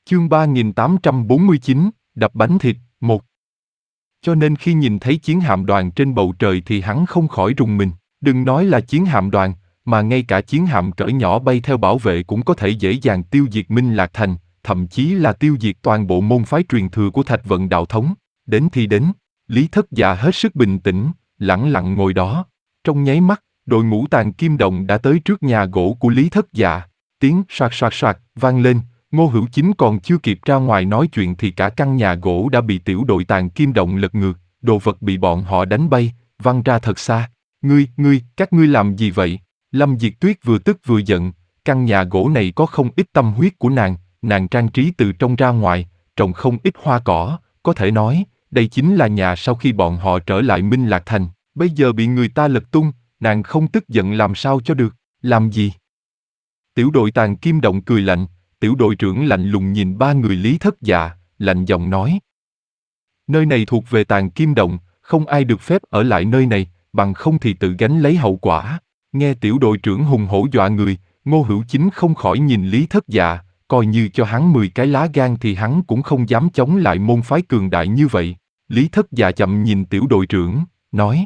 Chương 3849, đập bánh thịt, 1. Cho nên khi nhìn thấy chiến hạm đoàn trên bầu trời thì hắn không khỏi rùng mình, đừng nói là chiến hạm đoàn, mà ngay cả chiến hạm cỡ nhỏ bay theo bảo vệ cũng có thể dễ dàng tiêu diệt Minh Lạc Thành, thậm chí là tiêu diệt toàn bộ môn phái truyền thừa của Thạch Vận đạo thống. Đến thì đến, Lý Thất Dạ hết sức bình tĩnh, lẳng lặng ngồi đó. Trong nháy mắt, đội ngũ Tàn Kim Động đã tới trước nhà gỗ của Lý Thất Dạ. Tiếng soạt soạt soạt vang lên. Ngô Hữu Chính còn chưa kịp ra ngoài nói chuyện thì cả căn nhà gỗ đã bị tiểu đội Tàn Kim Động lật ngược, đồ vật bị bọn họ đánh bay, văng ra thật xa. Các ngươi làm gì vậy? Lâm Diệt Tuyết vừa tức vừa giận, căn nhà gỗ này có không ít tâm huyết của nàng trang trí từ trong ra ngoài, trồng không ít hoa cỏ, có thể nói, đây chính là nhà sau khi bọn họ trở lại Minh Lạc Thành, bây giờ bị người ta lật tung, nàng không tức giận làm sao cho được, làm gì? Tiểu đội Tàn Kim Động cười lạnh. Tiểu đội trưởng lạnh lùng nhìn ba người Lý Thất Dạ, lạnh giọng nói. Nơi này thuộc về Tàn Kim Động, không ai được phép ở lại nơi này, bằng không thì tự gánh lấy hậu quả. Nghe tiểu đội trưởng hùng hổ dọa người, Ngô Hữu Chính không khỏi nhìn Lý Thất Dạ, coi như cho hắn 10 cái lá gan thì hắn cũng không dám chống lại môn phái cường đại như vậy. Lý Thất Dạ chậm nhìn tiểu đội trưởng, nói.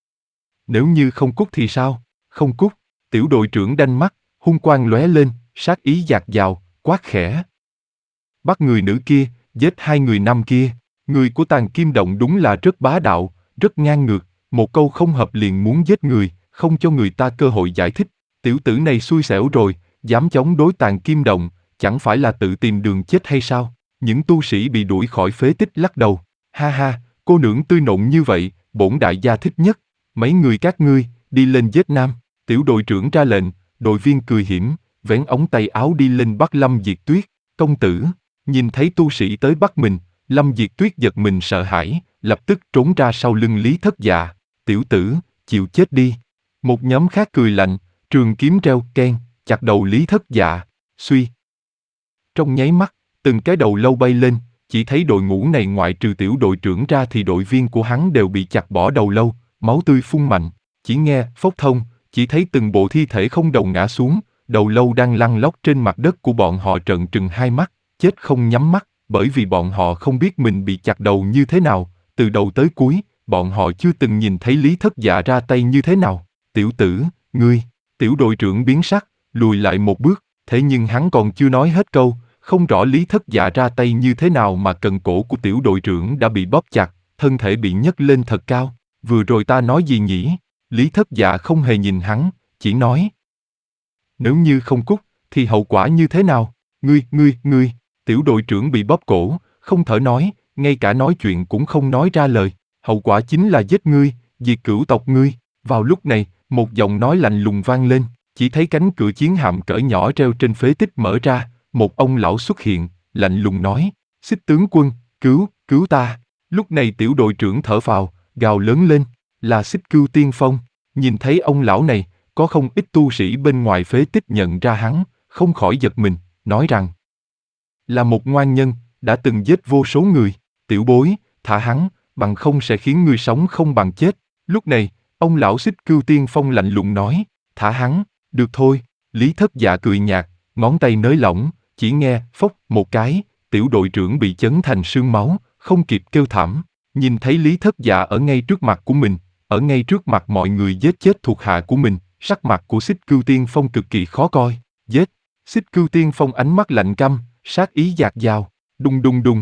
Nếu như không cút thì sao? Không cút, tiểu đội trưởng đanh mắt, hung quang lóe lên, sát ý dạt dào. Quát khẽ. Bắt người nữ kia, giết hai người nam kia. Người của Tàn Kim Động đúng là rất bá đạo, rất ngang ngược, một câu không hợp liền muốn giết người, không cho người ta cơ hội giải thích. Tiểu tử này xui xẻo rồi, dám chống đối Tàn Kim Động, chẳng phải là tự tìm đường chết hay sao? Những tu sĩ bị đuổi khỏi phế tích lắc đầu. Ha ha, cô nương tươi nộn như vậy, bổn đại gia thích nhất. Mấy người các ngươi, đi lên giết nam. Tiểu đội trưởng ra lệnh, đội viên cười hiểm. Vén ống tay áo đi lên bắt Lâm Diệt Tuyết. Công tử, nhìn thấy tu sĩ tới bắt mình, Lâm Diệt Tuyết giật mình sợ hãi, lập tức trốn ra sau lưng Lý Thất Dạ. Tiểu tử, chịu chết đi. Một nhóm khác cười lạnh, trường kiếm reo keng, chặt đầu Lý Thất Dạ. Suy. Trong nháy mắt, từng cái đầu lâu bay lên, chỉ thấy đội ngũ này ngoại trừ tiểu đội trưởng ra thì đội viên của hắn đều bị chặt bỏ đầu lâu, máu tươi phun mạnh. Chỉ nghe phốc thông, chỉ thấy từng bộ thi thể không đầu ngã xuống. Đầu lâu đang lăn lóc trên mặt đất của bọn họ trợn trừng hai mắt, chết không nhắm mắt, bởi vì bọn họ không biết mình bị chặt đầu như thế nào, từ đầu tới cuối, bọn họ chưa từng nhìn thấy Lý Thất Dạ ra tay như thế nào. Tiểu tử, ngươi, tiểu đội trưởng biến sắc, lùi lại một bước, thế nhưng hắn còn chưa nói hết câu, không rõ Lý Thất Dạ ra tay như thế nào mà cần cổ của tiểu đội trưởng đã bị bóp chặt, thân thể bị nhấc lên thật cao. Vừa rồi ta nói gì nhỉ? Lý Thất Dạ không hề nhìn hắn, chỉ nói. Nếu như không cút, thì hậu quả như thế nào? Ngươi, tiểu đội trưởng bị bóp cổ, không thở nói, ngay cả nói chuyện cũng không nói ra lời. Hậu quả chính là giết ngươi, diệt cửu tộc ngươi. Vào lúc này, một giọng nói lạnh lùng vang lên, chỉ thấy cánh cửa chiến hạm cỡ nhỏ treo trên phế tích mở ra, một ông lão xuất hiện, lạnh lùng nói, Xích tướng quân, cứu ta. Lúc này tiểu đội trưởng thở phào, gào lớn lên, là Xích Cưu Tiên Phong. Nhìn thấy ông lão này, có không ít tu sĩ bên ngoài phế tích nhận ra hắn, không khỏi giật mình, nói rằng là một ngoan nhân, đã từng giết vô số người. Tiểu bối, thả hắn, bằng không sẽ khiến ngươi sống không bằng chết. Lúc này, ông lão Xích Cưu Tiên Phong lạnh lùng nói, thả hắn, được thôi. Lý Thất Dạ cười nhạt, ngón tay nới lỏng, chỉ nghe phốc một cái, tiểu đội trưởng bị chấn thành sương máu, không kịp kêu thảm. Nhìn thấy Lý Thất Dạ ở ngay trước mặt của mình, ở ngay trước mặt mọi người giết chết thuộc hạ của mình, sắc mặt của Xích Cưu Tiên Phong cực kỳ khó coi. Giết! Xích Cưu Tiên Phong ánh mắt lạnh căm, sát ý dạt dào, đùng đùng đùng.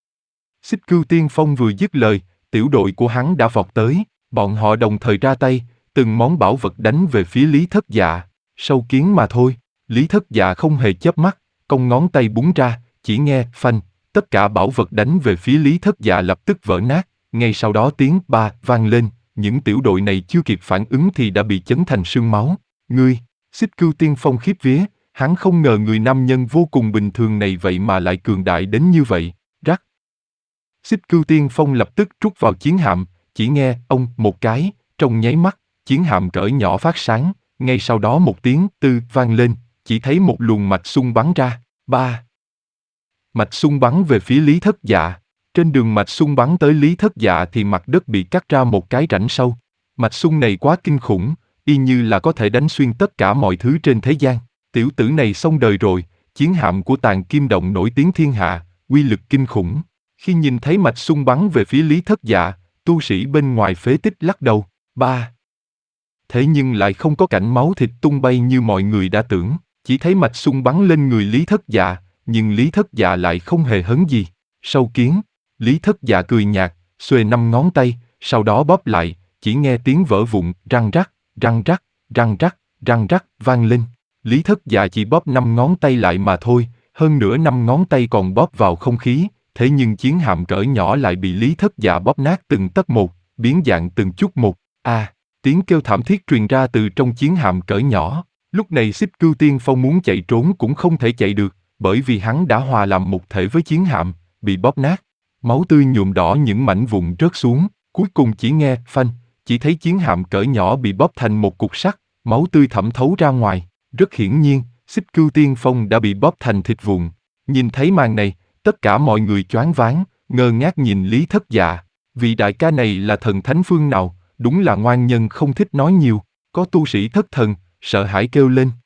Xích Cưu Tiên Phong vừa dứt lời, tiểu đội của hắn đã vọt tới, bọn họ đồng thời ra tay, từng món bảo vật đánh về phía Lý Thất Dạ. Sâu kiến mà thôi, Lý Thất Dạ không hề chớp mắt, cong ngón tay búng ra, chỉ nghe phanh, tất cả bảo vật đánh về phía Lý Thất Dạ lập tức vỡ nát, ngay sau đó tiếng ba vang lên. Những tiểu đội này chưa kịp phản ứng thì đã bị chấn thành sương máu. Ngươi, Xích Cưu Tiên Phong khiếp vía, hắn không ngờ người nam nhân vô cùng bình thường này vậy mà lại cường đại đến như vậy. Rắc. Xích Cưu Tiên Phong lập tức trút vào chiến hạm, chỉ nghe ông một cái, trong nháy mắt, chiến hạm cỡ nhỏ phát sáng, ngay sau đó một tiếng tư vang lên, chỉ thấy một luồng mạch xung bắn ra. Ba. Mạch xung bắn về phía Lý Thất Dạ. Trên đường mạch xung bắn tới Lý Thất Dạ thì mặt đất bị cắt ra một cái rãnh sâu. Mạch xung này quá kinh khủng, y như là có thể đánh xuyên tất cả mọi thứ trên thế gian. Tiểu tử này xong đời rồi, chiến hạm của Tàng Kim Động nổi tiếng thiên hạ, uy lực kinh khủng. Khi nhìn thấy mạch sung bắn về phía Lý Thất Dạ, tu sĩ bên ngoài phế tích lắc đầu. Thế nhưng lại không có cảnh máu thịt tung bay như mọi người đã tưởng, chỉ thấy mạch sung bắn lên người Lý Thất Dạ, nhưng Lý Thất Dạ lại không hề hấn gì. Sâu kiến, Lý Thất Dạ cười nhạt, xuề 5 ngón tay, sau đó bóp lại, chỉ nghe tiếng vỡ vụn, răng rắc, răng rắc, răng rắc, răng rắc vang lên. Lý Thất Dạ chỉ bóp 5 ngón tay lại mà thôi, hơn nữa 5 ngón tay còn bóp vào không khí, thế nhưng chiến hạm cỡ nhỏ lại bị Lý Thất Dạ bóp nát từng tấc một, biến dạng từng chút một. Tiếng kêu thảm thiết truyền ra từ trong chiến hạm cỡ nhỏ. Lúc này Xích Cưu Tiên Phong muốn chạy trốn cũng không thể chạy được, bởi vì hắn đã hòa làm một thể với chiến hạm, bị bóp nát. Máu tươi nhuộm đỏ những mảnh vụn rớt xuống, cuối cùng chỉ nghe phanh, chỉ thấy chiến hạm cỡ nhỏ bị bóp thành một cục sắt, máu tươi thẩm thấu ra ngoài. Rất hiển nhiên, Xích Cưu Tiên Phong đã bị bóp thành thịt vụn. Nhìn thấy màn này, tất cả mọi người choáng váng, ngơ ngác nhìn Lý Thất Dạ. Vị đại ca này là thần thánh phương nào? Đúng là ngoan nhân không thích nói nhiều. Có tu sĩ thất thần, sợ hãi kêu lên,